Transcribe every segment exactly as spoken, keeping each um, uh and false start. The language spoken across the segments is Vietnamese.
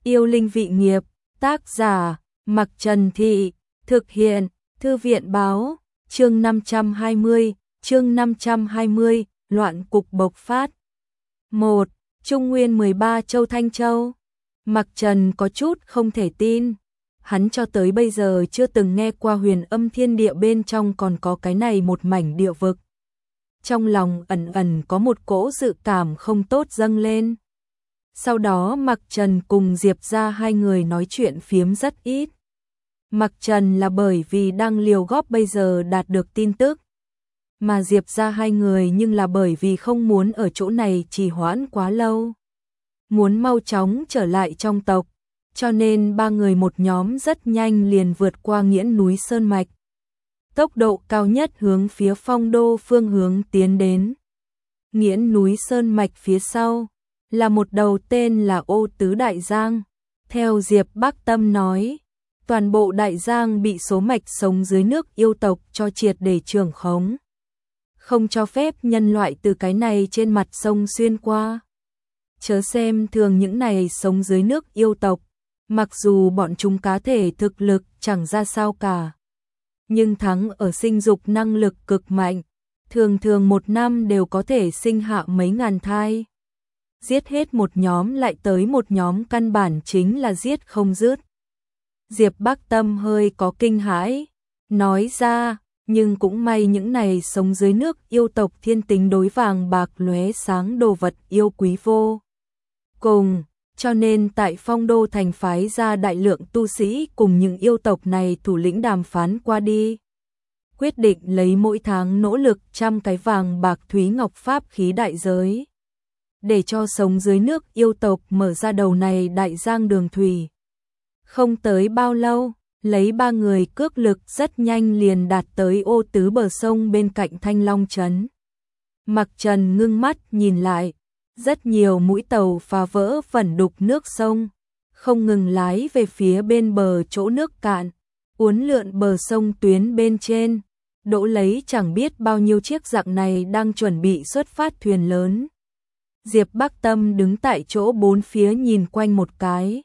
Yêu linh vị nghiệp, tác giả, Mặc Trần Thị, thực hiện, Thư viện báo, chương năm trăm hai mươi, chương năm trăm hai mươi, loạn cục bộc phát. một. Trung Nguyên mười ba châu Thanh Châu. Mặc Trần có chút không thể tin, hắn cho tới bây giờ chưa từng nghe qua huyền âm thiên địa bên trong còn có cái này một mảnh địa vực. Trong lòng ẩn ẩn có một cỗ dự cảm không tốt dâng lên. Sau đó Mặc Trần cùng Diệp ra hai người nói chuyện phiếm rất ít. Mặc Trần là bởi vì đang liều góp bây giờ đạt được tin tức, mà Diệp ra hai người nhưng là bởi vì không muốn ở chỗ này trì hoãn quá lâu, muốn mau chóng trở lại trong tộc, cho nên ba người một nhóm rất nhanh liền vượt qua Nghiễn núi Sơn Mạch. Tốc độ cao nhất hướng phía Phong Đô phương hướng tiến đến. Nghiễn núi Sơn Mạch phía sau là một đầu tên là Ô Tứ Đại Giang. Theo Diệp Bác Tâm nói, toàn bộ Đại Giang bị số mạch sống dưới nước yêu tộc cho triệt để trưởng khống, không cho phép nhân loại từ cái này trên mặt sông xuyên qua. Chớ xem thường những này sống dưới nước yêu tộc, mặc dù bọn chúng cá thể thực lực chẳng ra sao cả, nhưng thắng ở sinh dục năng lực cực mạnh, thường thường một năm đều có thể sinh hạ mấy ngàn thai. Giết hết một nhóm lại tới một nhóm, căn bản chính là giết không dứt. Diệp Bác Tâm hơi có kinh hãi, nói ra, nhưng cũng may những này sống dưới nước yêu tộc thiên tính đối vàng bạc lóe sáng đồ vật yêu quý vô cùng, cho nên tại Phong Đô thành phái ra đại lượng tu sĩ cùng những yêu tộc này thủ lĩnh đàm phán qua đi, quyết định lấy mỗi tháng nỗ lực trăm cái vàng bạc thúy ngọc pháp khí đại giới, để cho sống dưới nước yêu tộc mở ra đầu này đại giang đường thủy. Không tới bao lâu, lấy ba người cước lực rất nhanh liền đạt tới Ô Tứ bờ sông bên cạnh Thanh Long Trấn. Mặc Trần ngưng mắt nhìn lại, rất nhiều mũi tàu phá vỡ vẩn đục nước sông, không ngừng lái về phía bên bờ chỗ nước cạn, uốn lượn bờ sông tuyến bên trên, đỗ lấy chẳng biết bao nhiêu chiếc dạng này đang chuẩn bị xuất phát thuyền lớn. Diệp Bác Tâm đứng tại chỗ bốn phía nhìn quanh một cái,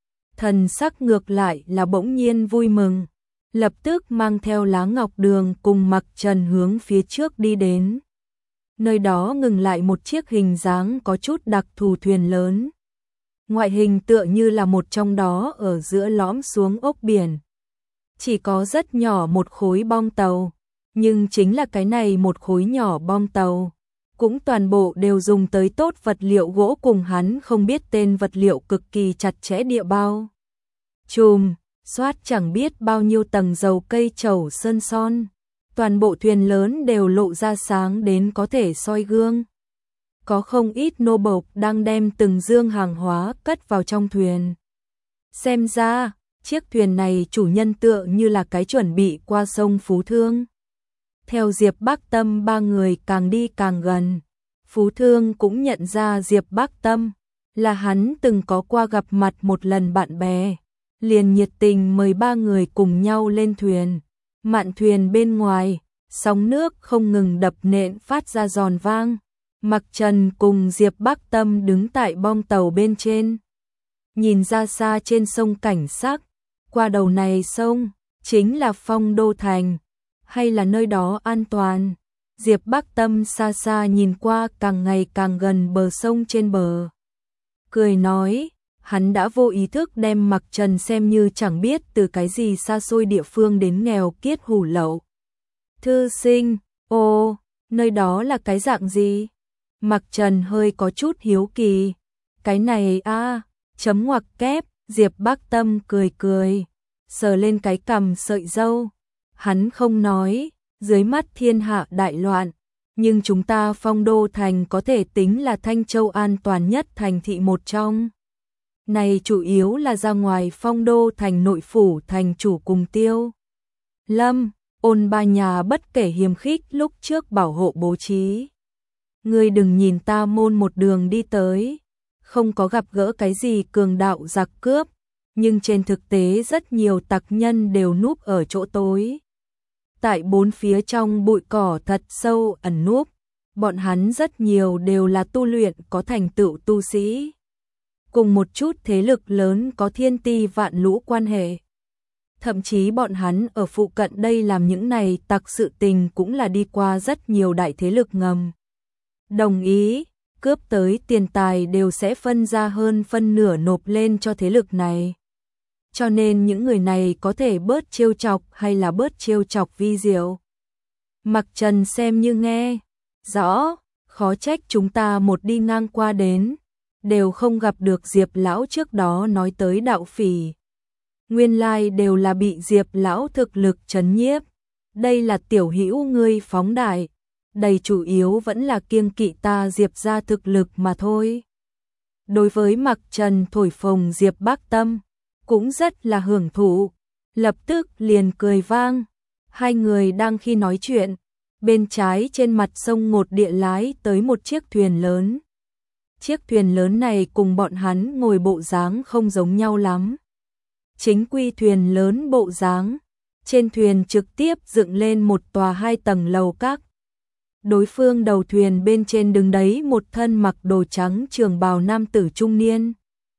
thần sắc ngược lại là bỗng nhiên vui mừng, lập tức mang theo Lá Ngọc Đường cùng Mặc Trần hướng phía trước đi đến. Nơi đó ngừng lại một chiếc hình dáng có chút đặc thù thuyền lớn, ngoại hình tựa như là một trong đó ở giữa lõm xuống ốc biển. Chỉ có rất nhỏ một khối bong tàu, nhưng chính là cái này một khối nhỏ bong tàu, cũng toàn bộ đều dùng tới tốt vật liệu gỗ cùng hắn không biết tên vật liệu cực kỳ chặt chẽ địa bao. Chùm, xoát chẳng biết bao nhiêu tầng dầu cây trầu sơn son, toàn bộ thuyền lớn đều lộ ra sáng đến có thể soi gương. Có không ít nô bộc đang đem từng dương hàng hóa cất vào trong thuyền. Xem ra, chiếc thuyền này chủ nhân tựa như là cái chuẩn bị qua sông Phú Thương. Theo Diệp Bác Tâm ba người càng đi càng gần, Phú Thương cũng nhận ra Diệp Bác Tâm là hắn từng có qua gặp mặt một lần bạn bè, liền nhiệt tình mời ba người cùng nhau lên thuyền. Mạn thuyền bên ngoài, sóng nước không ngừng đập nện phát ra giòn vang. Mặc Trần cùng Diệp Bác Tâm đứng tại bong tàu bên trên, nhìn ra xa trên sông cảnh sắc, qua đầu này sông chính là Phong Đô thành, hay là nơi đó an toàn. Diệp Bác Tâm xa xa nhìn qua càng ngày càng gần bờ sông trên bờ, cười nói, hắn đã vô ý thức đem Mặc Trần xem như chẳng biết từ cái gì xa xôi địa phương đến nghèo kiết hủ lậu. Thư sinh, ô, nơi đó là cái dạng gì? Mặc Trần hơi có chút hiếu kỳ. Cái này a à, chấm ngoặc kép. Diệp Bác Tâm cười cười, sờ lên cái cằm sợi râu. Hắn không nói, dưới mắt thiên hạ đại loạn, nhưng chúng ta Phong Đô thành có thể tính là Thanh Châu an toàn nhất thành thị một trong. Này chủ yếu là ra ngoài Phong Đô thành nội phủ thành chủ cùng Tiêu Lâm, Ôn ba nhà bất kể hiềm khích lúc trước bảo hộ bố trí. Ngươi đừng nhìn ta môn một đường đi tới, không có gặp gỡ cái gì cường đạo giặc cướp, nhưng trên thực tế rất nhiều tặc nhân đều núp ở chỗ tối. Tại bốn phía trong bụi cỏ thật sâu ẩn núp, bọn hắn rất nhiều đều là tu luyện có thành tựu tu sĩ. cùng một chút thế lực lớn có thiên ti vạn lũ quan hệ. Thậm chí bọn hắn ở phụ cận đây làm những này tặc sự tình cũng là đi qua rất nhiều đại thế lực ngầm. Đồng ý, cướp tới tiền tài đều sẽ phân ra hơn phân nửa nộp lên cho thế lực này. Cho nên những người này có thể bớt trêu chọc hay là bớt trêu chọc Vi Diệu. Mặc Trần xem như nghe rõ, khó trách chúng ta một đi ngang qua đến, đều không gặp được Diệp lão trước đó nói tới đạo phỉ. Nguyên lai đều là bị Diệp lão thực lực trấn nhiếp. Đây là tiểu hữu ngươi phóng đại, đầy chủ yếu vẫn là kiêng kỵ ta Diệp ra thực lực mà thôi. Đối với Mặc Trần thổi phồng Diệp Bác Tâm, cũng rất là hưởng thụ, lập tức liền cười vang. Hai người đang khi nói chuyện, bên trái trên mặt sông Ngột Địa lái tới một chiếc thuyền lớn. Chiếc thuyền lớn này cùng bọn hắn ngồi bộ dáng không giống nhau lắm. Chính quy thuyền lớn bộ dáng, trên thuyền trực tiếp dựng lên một tòa hai tầng lầu các. Đối phương đầu thuyền bên trên đứng đấy một thân mặc đồ trắng trường bào nam tử trung niên.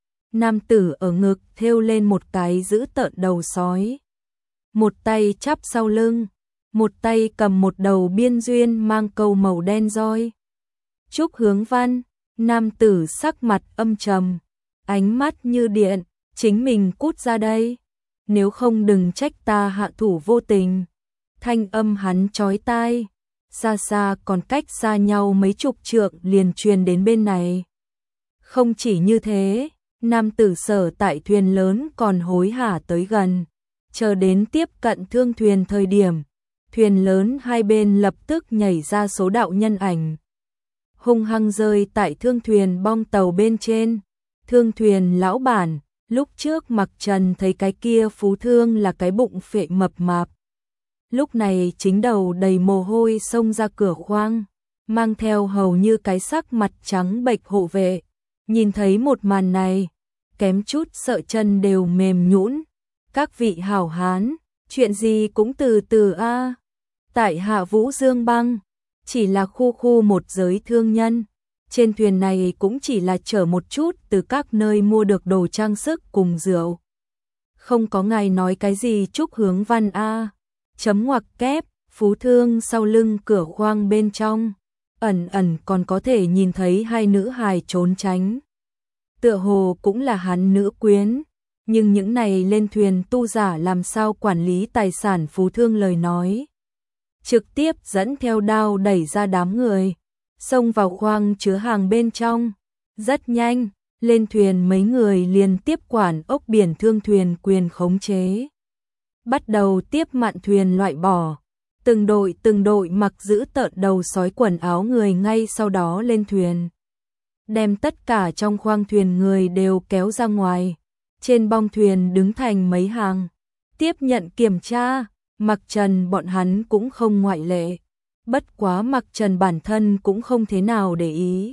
Nam tử ở ngực thêu lên một cái giữ tợn đầu sói. Một tay chắp sau lưng, một tay cầm một đầu biên duyên mang câu màu đen roi. Trúc Hướng Văn, nam tử sắc mặt âm trầm, ánh mắt như điện, chính mình cút ra đây, nếu không đừng trách ta hạ thủ vô tình. Thanh âm hắn chói tai, xa xa còn cách xa nhau mấy chục trượng liền truyền đến bên này. Không chỉ như thế, nam tử sở tại thuyền lớn còn hối hả tới gần, chờ đến tiếp cận thương thuyền thời điểm, thuyền lớn hai bên lập tức nhảy ra số đạo nhân ảnh. Hung hăng rơi tại thương thuyền bong tàu bên trên. Thương thuyền lão bản, lúc trước Mặc Trần thấy cái kia phú thương là cái bụng phệ mập mạp. Lúc này chính đầu đầy mồ hôi xông ra cửa khoang, mang theo hầu như cái sắc mặt trắng bệch hộ vệ. Nhìn thấy một màn này, kém chút sợ chân đều mềm nhũn. Các vị hảo hán, chuyện gì cũng từ từ a. Tại hạ Vũ Dương Băng, chỉ là khu khu một giới thương nhân. Trên thuyền này cũng chỉ là chở một chút từ các nơi mua được đồ trang sức cùng rượu. Không có ngài nói cái gì Trúc Hướng Văn a. Chấm ngoặc kép, phú thương sau lưng cửa khoang bên trong, ẩn ẩn còn có thể nhìn thấy hai nữ hài trốn tránh. Tựa hồ cũng là hắn nữ quyến, nhưng những này lên thuyền tu giả làm sao quản lý tài sản phú thương lời nói. Trực tiếp dẫn theo đao đẩy ra đám người, xông vào khoang chứa hàng bên trong. Rất nhanh, lên thuyền mấy người liền tiếp quản ốc biển thương thuyền quyền khống chế. Bắt đầu tiếp mạn thuyền loại bỏ. Từng đội từng đội mặc giữ tợn đầu sói quần áo người ngay sau đó lên thuyền. Đem tất cả trong khoang thuyền người đều kéo ra ngoài. Trên bong thuyền đứng thành mấy hàng. Tiếp nhận kiểm tra, Mặc Trần bọn hắn cũng không ngoại lệ. Bất quá Mặc Trần bản thân cũng không thế nào để ý.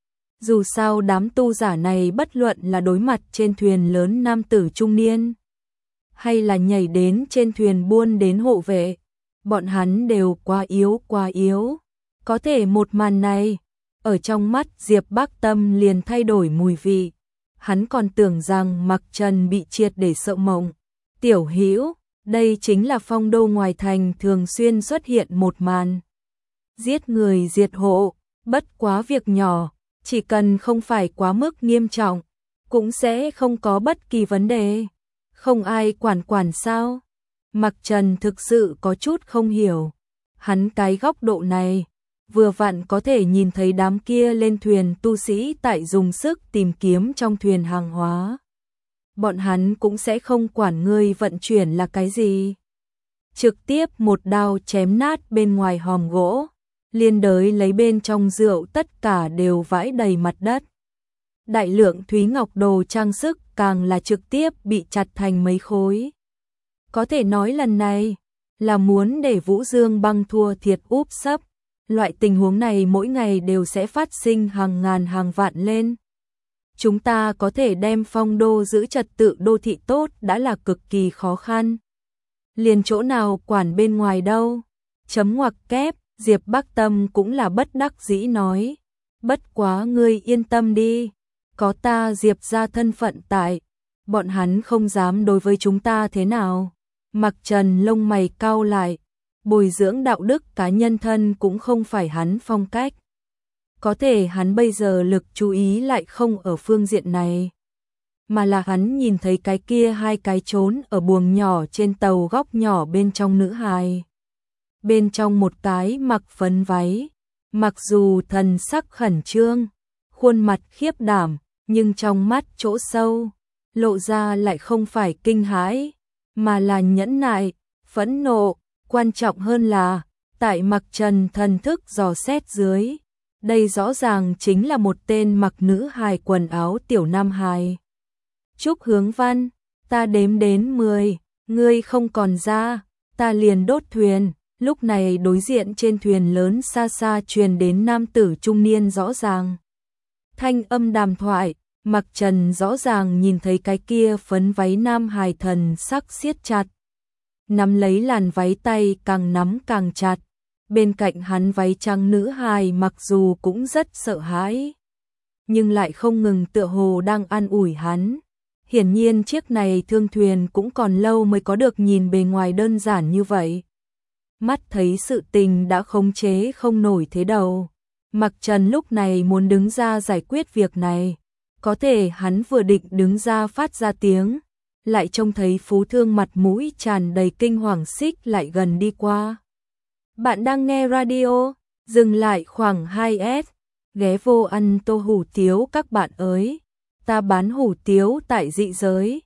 Dù sao đám tu giả này bất luận là đối mặt trên thuyền lớn nam tử trung niên, hay là nhảy đến trên thuyền buôn đến hộ vệ, bọn hắn đều quá yếu quá yếu. Có thể một màn này, ở trong mắt Diệp Bác Tâm liền thay đổi mùi vị. Hắn còn tưởng rằng Mặc Trần bị triệt để sợ mộng. Tiểu Hữu, đây chính là phong đô ngoài thành thường xuyên xuất hiện một màn. Giết người diệt hộ, bất quá việc nhỏ, chỉ cần không phải quá mức nghiêm trọng, cũng sẽ không có bất kỳ vấn đề. Không ai quản quản sao? Mặc Trần thực sự có chút không hiểu. Hắn cái góc độ này, vừa vặn có thể nhìn thấy đám kia lên thuyền tu sĩ tại dùng sức tìm kiếm trong thuyền hàng hóa. Bọn hắn cũng sẽ không quản ngươi vận chuyển là cái gì. Trực tiếp một đao chém nát bên ngoài hòm gỗ, liên đới lấy bên trong rượu tất cả đều vãi đầy mặt đất. Đại lượng thúy ngọc đồ trang sức càng là trực tiếp bị chặt thành mấy khối. Có thể nói lần này là muốn để Vũ Dương Băng thua thiệt úp sấp. Loại tình huống này mỗi ngày đều sẽ phát sinh hàng ngàn hàng vạn lên. Chúng ta có thể đem phong đô giữ trật tự đô thị tốt đã là cực kỳ khó khăn. Liền chỗ nào quản bên ngoài đâu. Chấm ngoặc kép, Diệp Bác Tâm cũng là bất đắc dĩ nói. Bất quá ngươi yên tâm đi. có ta Diệp gia thân phận tại, bọn hắn không dám đối với chúng ta thế nào. Mặc Trần lông mày cau lại, bồi dưỡng đạo đức cá nhân thân cũng không phải hắn phong cách. Có thể hắn bây giờ lực chú ý lại không ở phương diện này, mà là hắn nhìn thấy cái kia hai cái trốn ở buồng nhỏ trên tàu góc nhỏ bên trong nữ hài. Bên trong một cái mặc phấn váy, mặc dù thần sắc khẩn trương, khuôn mặt khiếp đảm, nhưng trong mắt chỗ sâu, lộ ra lại không phải kinh hãi, mà là nhẫn nại, phẫn nộ, quan trọng hơn là, tại Mặc Trần thần thức dò xét dưới, đây rõ ràng chính là một tên mặc nữ hài quần áo tiểu nam hài. Trúc Hướng Văn, ta đếm đến mười, ngươi không còn ra, ta liền đốt thuyền. Lúc này đối diện trên thuyền lớn xa xa truyền đến nam tử trung niên rõ ràng. Thanh âm đàm thoại, Mặc Trần rõ ràng nhìn thấy cái kia phấn váy nam hài thần sắc siết chặt. Nắm lấy làn váy tay càng nắm càng chặt. Bên cạnh hắn váy trắng nữ hài mặc dù cũng rất sợ hãi, nhưng lại không ngừng tựa hồ đang an ủi hắn. Hiển nhiên chiếc này thương thuyền cũng còn lâu mới có được nhìn bề ngoài đơn giản như vậy. Mắt thấy sự tình đã khống chế không nổi thế đầu. Mặc Trần lúc này muốn đứng ra giải quyết việc này. Có thể hắn vừa định đứng ra phát ra tiếng, lại trông thấy Phú Thương mặt mũi tràn đầy kinh hoàng xích lại gần đi qua. Bạn đang nghe radio, dừng lại khoảng hai S, ghé vô ăn tô hủ tiếu các bạn ơi. Ta bán hủ tiếu tại dị giới,